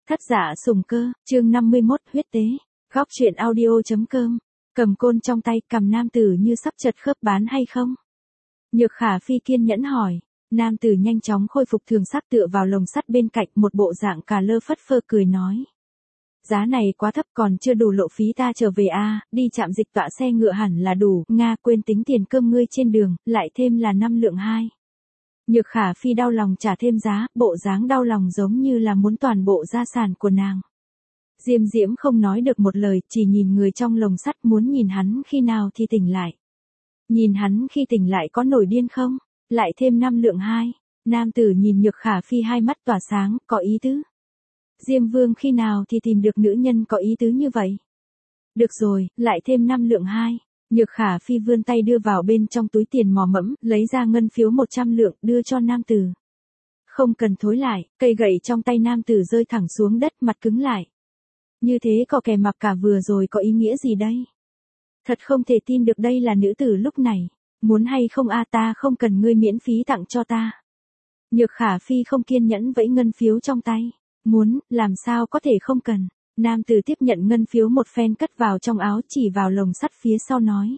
Thất giả sùng cơ, chương 51 huyết tế. Góc truyện audio.com. Cầm côn trong tay, cầm nam tử như sắp chật khớp bán hay không? Nhược Khả Phi kiên nhẫn hỏi. Nam tử nhanh chóng khôi phục thường sắc tựa vào lồng sắt bên cạnh, một bộ dạng cà lơ phất phơ cười nói. Giá này quá thấp, còn chưa đủ lộ phí ta trở về a, đi trạm dịch tọa xe ngựa hẳn là đủ, Nga quên tính tiền cơm ngươi trên đường, lại thêm là 5 lượng 2. Nhược Khả Phi đau lòng trả thêm giá, bộ dáng đau lòng giống như là muốn toàn bộ gia sản của nàng. Diêm Diễm không nói được một lời, chỉ nhìn người trong lồng sắt, muốn nhìn hắn khi nào thì tỉnh lại. Nhìn hắn khi tỉnh lại có nổi điên không? Lại thêm 5 lượng 2. Nam tử nhìn Nhược Khả Phi hai mắt tỏa sáng, có ý tứ. Diêm Vương khi nào thì tìm được nữ nhân có ý tứ như vậy? Được rồi, lại thêm 5 lượng 2. Nhược Khả Phi vươn tay đưa vào bên trong túi tiền mò mẫm, lấy ra ngân phiếu 100 lượng, đưa cho nam tử. Không cần thối lại, cây gậy trong tay nam tử rơi thẳng xuống đất, mặt cứng lại. Như thế có kẻ mặc cả vừa rồi có ý nghĩa gì đây? Thật không thể tin được đây là nữ tử lúc này. Muốn hay không a, ta không cần ngươi miễn phí tặng cho ta. Nhược Khả Phi không kiên nhẫn vẫy ngân phiếu trong tay. Muốn, làm sao có thể không cần. Nam tử tiếp nhận ngân phiếu một phen cất vào trong áo, chỉ vào lồng sắt phía sau nói.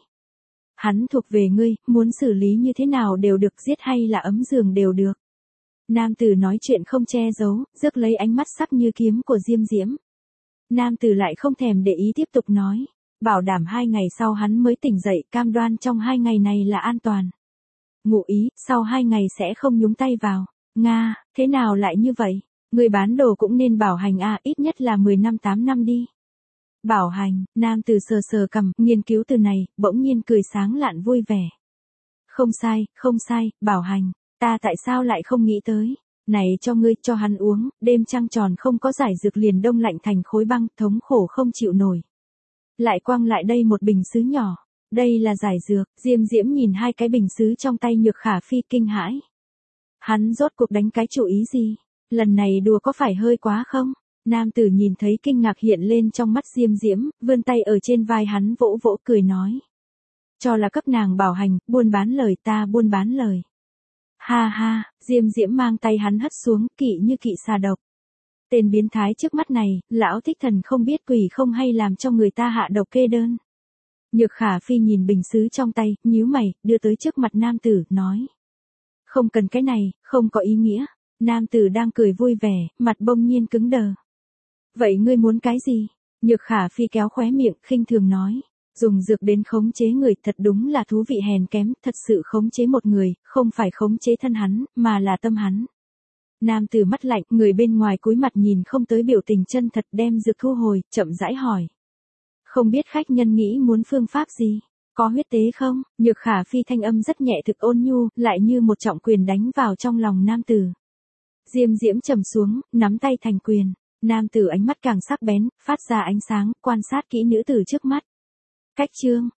Hắn thuộc về ngươi, muốn xử lý như thế nào đều được, giết hay là ấm giường đều được. Nam tử nói chuyện không che giấu, rước lấy ánh mắt sắc như kiếm của Diêm Diễm. Nam tử lại không thèm để ý tiếp tục nói. Bảo đảm 2 ngày sau hắn mới tỉnh dậy, cam đoan trong 2 ngày này là an toàn. Ngụ ý, sau 2 ngày sẽ không nhúng tay vào. Nga, thế nào lại như vậy? Người bán đồ cũng nên bảo hành a, ít nhất là 10 năm 8 năm đi. Bảo hành, nam tử sờ sờ cằm, nghiên cứu từ này, bỗng nhiên cười sáng lạn vui vẻ. Không sai, bảo hành, ta tại sao lại không nghĩ tới. Này cho ngươi, cho hắn uống, đêm trăng tròn không có giải dược liền đông lạnh thành khối băng, thống khổ không chịu nổi. Lại quăng lại đây một bình sứ nhỏ. Đây là giải dược. Diêm Diễm nhìn hai cái bình sứ trong tay Nhược Khả Phi kinh hãi. Hắn rốt cuộc đánh cái chủ ý gì? Lần này đùa có phải hơi quá không? Nam tử nhìn thấy kinh ngạc hiện lên trong mắt Diêm Diễm, vươn tay ở trên vai hắn vỗ vỗ cười nói. Cho là cấp nàng bảo hành, buôn bán lời, ta buôn bán lời. Ha ha, Diêm Diễm mang tay hắn hất xuống, kỵ như kỵ xà độc. Tên biến thái trước mắt này, lão thích thần không biết quỷ không hay làm cho người ta hạ độc kê đơn. Nhược Khả Phi nhìn bình sứ trong tay, nhíu mày, đưa tới trước mặt nam tử, nói. Không cần cái này, không có ý nghĩa. Nam tử đang cười vui vẻ, mặt bỗng nhiên cứng đờ. Vậy ngươi muốn cái gì? Nhược Khả Phi kéo khóe miệng, khinh thường nói. Dùng dược đến khống chế người thật đúng là thú vị hèn kém, thật sự khống chế một người, không phải khống chế thân hắn, mà là tâm hắn. Nam tử mắt lạnh, người bên ngoài cúi mặt nhìn không tới biểu tình chân thật, đem dược thu hồi, chậm rãi hỏi. Không biết khách nhân nghĩ muốn phương pháp gì? Có huyết tế không? Nhược Khả Phi thanh âm rất nhẹ thực ôn nhu, lại như một trọng quyền đánh vào trong lòng nam tử. Diêm Diễm trầm xuống, nắm tay thành quyền. Nam tử ánh mắt càng sắc bén, phát ra ánh sáng, quan sát kỹ nữ tử trước mắt. Cách chương,